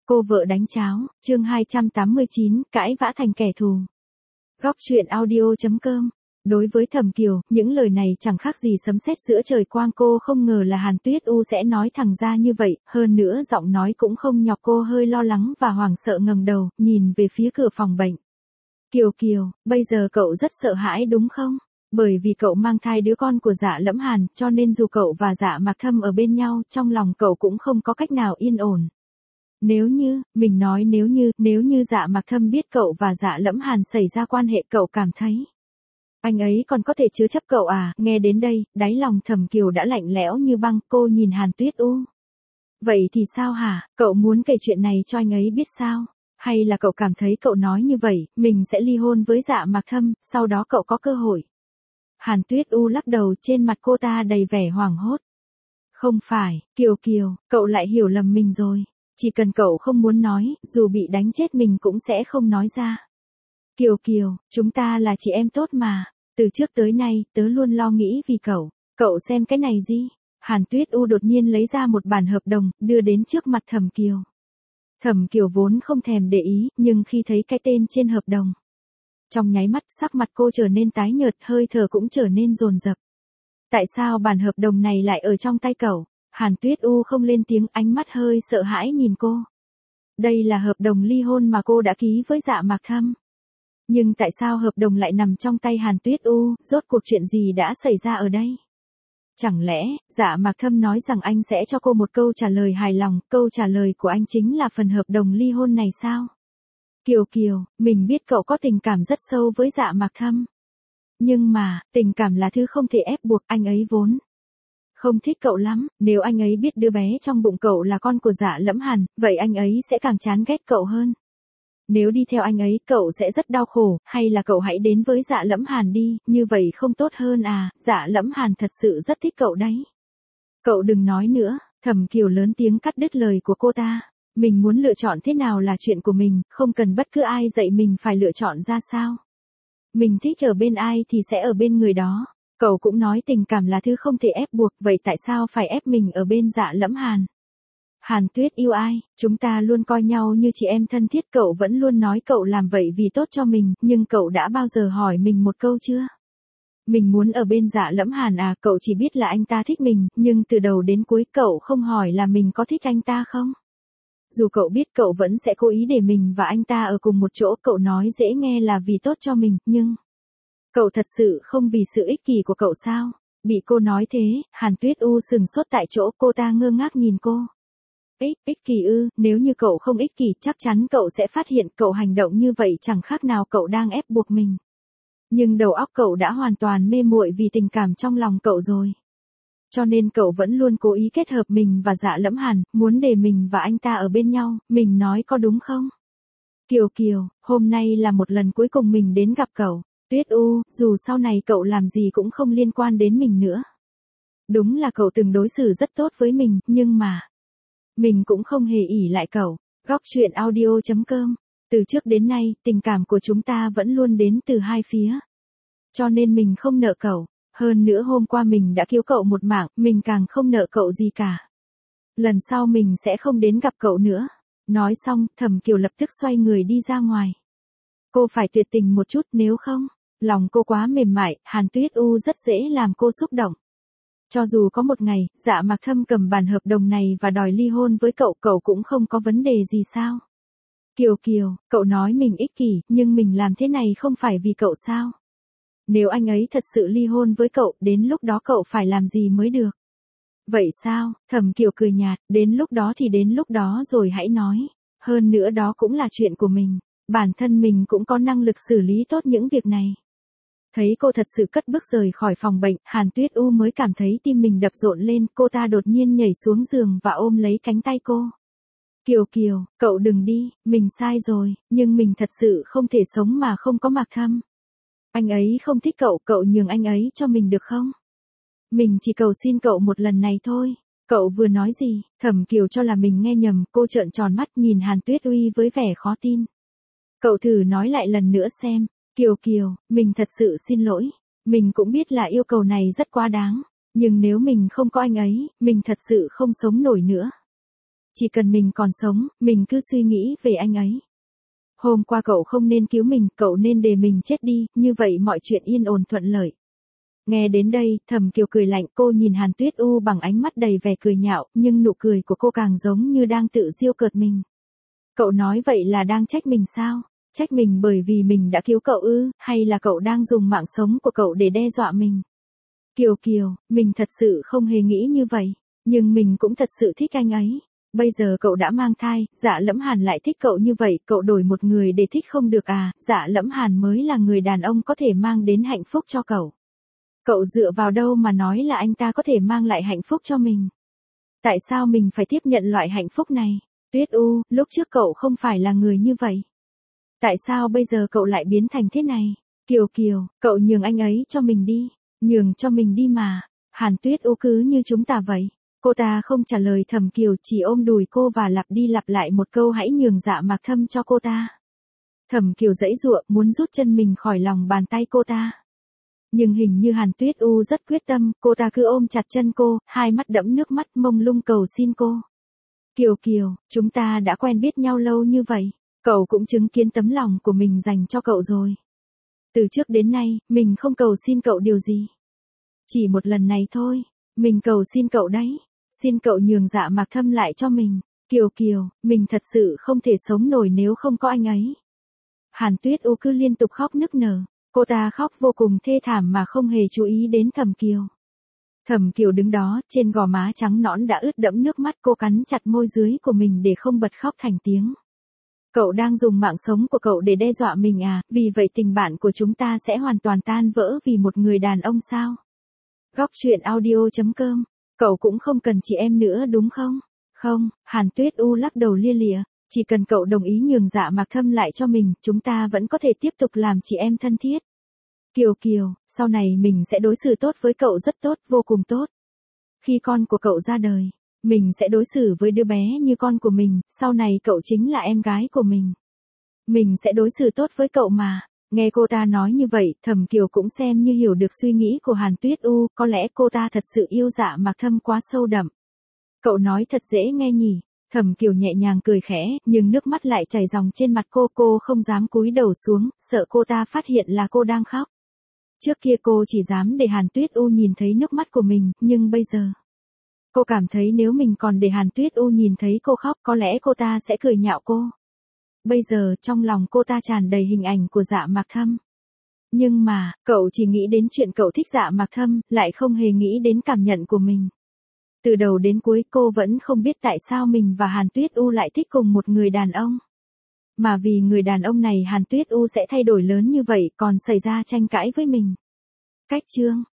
Cô vợ đánh cháo, chương 289, cãi vã thành kẻ thù. Góc truyện audio.com. Đối với Thẩm Kiều, những lời này chẳng khác gì sấm sét giữa trời quang, cô không ngờ là Hàn Tuyết U sẽ nói thẳng ra như vậy, hơn nữa giọng nói cũng không nhọc, cô hơi lo lắng và hoảng sợ ngẩng đầu, nhìn về phía cửa phòng bệnh. Kiều Kiều, bây giờ cậu rất sợ hãi đúng không? Bởi vì cậu mang thai đứa con của Dạ Lẫm Hàn, cho nên dù cậu và Dạ Mạc Thâm ở bên nhau, trong lòng cậu cũng không có cách nào yên ổn. Nếu như, mình nói nếu như Dạ Mạc Thâm biết cậu và Dạ Lẫm Hàn xảy ra quan hệ, cậu cảm thấy anh ấy còn có thể chứa chấp cậu à? Nghe đến đây, đáy lòng Thẩm Kiều đã lạnh lẽo như băng, cô nhìn Hàn Tuyết U. Vậy thì sao hả? Cậu muốn kể chuyện này cho anh ấy biết sao? Hay là cậu cảm thấy cậu nói như vậy, mình sẽ ly hôn với Dạ Mạc Thâm, sau đó cậu có cơ hội? Hàn Tuyết U lắc đầu, trên mặt cô ta đầy vẻ hoảng hốt. Không phải, Kiều Kiều, cậu lại hiểu lầm mình rồi. Chỉ cần cậu không muốn nói, dù bị đánh chết mình cũng sẽ không nói ra. Kiều Kiều, chúng ta là chị em tốt mà. Từ trước tới nay, tớ luôn lo nghĩ vì cậu. Cậu xem cái này gì? Hàn Tuyết U đột nhiên lấy ra một bản hợp đồng, đưa đến trước mặt Thẩm Kiều. Thẩm Kiều vốn không thèm để ý, nhưng khi thấy cái tên trên hợp đồng, trong nháy mắt sắc mặt cô trở nên tái nhợt, hơi thở cũng trở nên dồn dập. Tại sao bản hợp đồng này lại ở trong tay cậu? Hàn Tuyết U không lên tiếng, ánh mắt hơi sợ hãi nhìn cô. Đây là hợp đồng ly hôn mà cô đã ký với Dạ Mạc Thâm. Nhưng tại sao hợp đồng lại nằm trong tay Hàn Tuyết U, rốt cuộc chuyện gì đã xảy ra ở đây? Chẳng lẽ, Dạ Mạc Thâm nói rằng anh sẽ cho cô một câu trả lời hài lòng, câu trả lời của anh chính là phần hợp đồng ly hôn này sao? Kiều Kiều, mình biết cậu có tình cảm rất sâu với Dạ Mạc Thâm. Nhưng mà, tình cảm là thứ không thể ép buộc, anh ấy vốn không thích cậu lắm, nếu anh ấy biết đứa bé trong bụng cậu là con của Dạ Lẫm Hàn, vậy anh ấy sẽ càng chán ghét cậu hơn. Nếu đi theo anh ấy, cậu sẽ rất đau khổ, hay là cậu hãy đến với Dạ Lẫm Hàn đi, như vậy không tốt hơn à? Dạ Lẫm Hàn thật sự rất thích cậu đấy. Cậu đừng nói nữa, Thẩm Kiều lớn tiếng cắt đứt lời của cô ta. Mình muốn lựa chọn thế nào là chuyện của mình, không cần bất cứ ai dạy mình phải lựa chọn ra sao. Mình thích ở bên ai thì sẽ ở bên người đó. Cậu cũng nói tình cảm là thứ không thể ép buộc, vậy tại sao phải ép mình ở bên Dạ Lẫm Hàn? Hàn Tuyết yêu ai, chúng ta luôn coi nhau như chị em thân thiết, cậu vẫn luôn nói cậu làm vậy vì tốt cho mình, nhưng cậu đã bao giờ hỏi mình một câu chưa? Mình muốn ở bên Dạ Lẫm Hàn à? Cậu chỉ biết là anh ta thích mình, nhưng từ đầu đến cuối cậu không hỏi là mình có thích anh ta không? Dù cậu biết cậu vẫn sẽ cố ý để mình và anh ta ở cùng một chỗ, cậu nói dễ nghe là vì tốt cho mình, nhưng cậu thật sự không vì sự ích kỷ của cậu sao? Bị cô nói thế, Hàn Tuyết U sừng sốt tại chỗ, cô ta ngơ ngác nhìn cô. Ích kỷ ư? Nếu như cậu không ích kỷ, chắc chắn cậu sẽ phát hiện cậu hành động như vậy chẳng khác nào cậu đang ép buộc mình. Nhưng đầu óc cậu đã hoàn toàn mê muội vì tình cảm trong lòng cậu rồi. Cho nên cậu vẫn luôn cố ý kết hợp mình và Dạ Lẫm Hàn, muốn để mình và anh ta ở bên nhau, mình nói có đúng không? Kiều Kiều, hôm nay là một lần cuối cùng mình đến gặp cậu. Tuyết U, dù sau này cậu làm gì cũng không liên quan đến mình nữa. Đúng là cậu từng đối xử rất tốt với mình, nhưng mà mình cũng không hề ỷ lại cậu. Góc truyện audio.com. Từ trước đến nay, tình cảm của chúng ta vẫn luôn đến từ hai phía. Cho nên mình không nợ cậu. Hơn nữa hôm qua mình đã cứu cậu một mạng, mình càng không nợ cậu gì cả. Lần sau mình sẽ không đến gặp cậu nữa. Nói xong, Thẩm Kiều lập tức xoay người đi ra ngoài. Cô phải tuyệt tình một chút, nếu không, lòng cô quá mềm mại, Hàn Tuyết U rất dễ làm cô xúc động. Cho dù có một ngày, Dạ Mạc Thâm cầm bản hợp đồng này và đòi ly hôn với cậu, cậu cũng không có vấn đề gì sao? Kiều Kiều, cậu nói mình ích kỷ, nhưng mình làm thế này không phải vì cậu sao? Nếu anh ấy thật sự ly hôn với cậu, đến lúc đó cậu phải làm gì mới được? Vậy sao? Thẩm Kiều cười nhạt, đến lúc đó thì đến lúc đó rồi hãy nói. Hơn nữa đó cũng là chuyện của mình. Bản thân mình cũng có năng lực xử lý tốt những việc này. Thấy cô thật sự cất bước rời khỏi phòng bệnh, Hàn Tuyết U mới cảm thấy tim mình đập rộn lên, cô ta đột nhiên nhảy xuống giường và ôm lấy cánh tay cô. Kiều Kiều, cậu đừng đi, mình sai rồi, nhưng mình thật sự không thể sống mà không có Mạc Thâm. Anh ấy không thích cậu, cậu nhường anh ấy cho mình được không? Mình chỉ cầu xin cậu một lần này thôi. Cậu vừa nói gì? Thẩm Kiều cho là mình nghe nhầm, cô trợn tròn mắt nhìn Hàn Tuyết Uy với vẻ khó tin. Cậu thử nói lại lần nữa xem. Kiều Kiều, mình thật sự xin lỗi. Mình cũng biết là yêu cầu này rất quá đáng. Nhưng nếu mình không có anh ấy, mình thật sự không sống nổi nữa. Chỉ cần mình còn sống, mình cứ suy nghĩ về anh ấy. Hôm qua cậu không nên cứu mình, cậu nên để mình chết đi, như vậy mọi chuyện yên ổn thuận lợi. Nghe đến đây, Thẩm Kiều cười lạnh, cô nhìn Hàn Tuyết U bằng ánh mắt đầy vẻ cười nhạo, nhưng nụ cười của cô càng giống như đang tự giễu cợt mình. Cậu nói vậy là đang trách mình sao? Trách mình bởi vì mình đã cứu cậu ư, hay là cậu đang dùng mạng sống của cậu để đe dọa mình? Kiều Kiều, mình thật sự không hề nghĩ như vậy, nhưng mình cũng thật sự thích anh ấy. Bây giờ cậu đã mang thai, Dạ Lẫm Hàn lại thích cậu như vậy, cậu đổi một người để thích không được à? Dạ Lẫm Hàn mới là người đàn ông có thể mang đến hạnh phúc cho cậu. Cậu dựa vào đâu mà nói là anh ta có thể mang lại hạnh phúc cho mình? Tại sao mình phải tiếp nhận loại hạnh phúc này? Tuyết U, lúc trước cậu không phải là người như vậy. Tại sao bây giờ cậu lại biến thành thế này? Kiều Kiều, cậu nhường anh ấy cho mình đi. Nhường cho mình đi mà. Hàn Tuyết U cứ như chúng ta vậy. Cô ta không trả lời Thẩm Kiều, chỉ ôm đùi cô và lặp đi lặp lại một câu hãy nhường Dạ Mạc Thâm cho cô ta. Thẩm Kiều giãy giụa muốn rút chân mình khỏi lòng bàn tay cô ta. Nhưng hình như Hàn Tuyết U rất quyết tâm, cô ta cứ ôm chặt chân cô, hai mắt đẫm nước mắt mông lung cầu xin cô. Kiều Kiều, chúng ta đã quen biết nhau lâu như vậy, cậu cũng chứng kiến tấm lòng của mình dành cho cậu rồi. Từ trước đến nay, mình không cầu xin cậu điều gì. Chỉ một lần này thôi, mình cầu xin cậu đấy. Xin cậu nhường Dạ Mạc Thâm lại cho mình. Kiều Kiều, mình thật sự không thể sống nổi nếu không có anh ấy. Hàn Tuyết U cứ liên tục khóc nức nở. Cô ta khóc vô cùng thê thảm mà không hề chú ý đến Thẩm Kiều. Thẩm Kiều đứng đó, trên gò má trắng nõn đã ướt đẫm nước mắt, cô cắn chặt môi dưới của mình để không bật khóc thành tiếng. Cậu đang dùng mạng sống của cậu để đe dọa mình à, vì vậy tình bạn của chúng ta sẽ hoàn toàn tan vỡ vì một người đàn ông sao? Góc truyện audio.com, cậu cũng không cần chị em nữa đúng không? Không, Hàn Tuyết U lắc đầu lia lịa, chỉ cần cậu đồng ý nhường Dạ Mạc Thâm lại cho mình, chúng ta vẫn có thể tiếp tục làm chị em thân thiết. Kiều Kiều, sau này mình sẽ đối xử tốt với cậu rất tốt, vô cùng tốt. Khi con của cậu ra đời, mình sẽ đối xử với đứa bé như con của mình, sau này cậu chính là em gái của mình. Mình sẽ đối xử tốt với cậu mà. Nghe cô ta nói như vậy, Thẩm Kiều cũng xem như hiểu được suy nghĩ của Hàn Tuyết U, có lẽ cô ta thật sự yêu Dạ Mạc Thâm quá sâu đậm. Cậu nói thật dễ nghe nhỉ. Thẩm Kiều nhẹ nhàng cười khẽ, nhưng nước mắt lại chảy ròng trên mặt cô không dám cúi đầu xuống, sợ cô ta phát hiện là cô đang khóc. Trước kia cô chỉ dám để Hàn Tuyết U nhìn thấy nước mắt của mình, nhưng bây giờ, cô cảm thấy nếu mình còn để Hàn Tuyết U nhìn thấy cô khóc, có lẽ cô ta sẽ cười nhạo cô. Bây giờ, trong lòng cô ta tràn đầy hình ảnh của Dạ Mạc Thâm. Nhưng mà, cậu chỉ nghĩ đến chuyện cậu thích Dạ Mạc Thâm, lại không hề nghĩ đến cảm nhận của mình. Từ đầu đến cuối cô vẫn không biết tại sao mình và Hàn Tuyết U lại thích cùng một người đàn ông. Mà vì người đàn ông này Hàn Tuyết U sẽ thay đổi lớn như vậy còn xảy ra tranh cãi với mình. Cách chương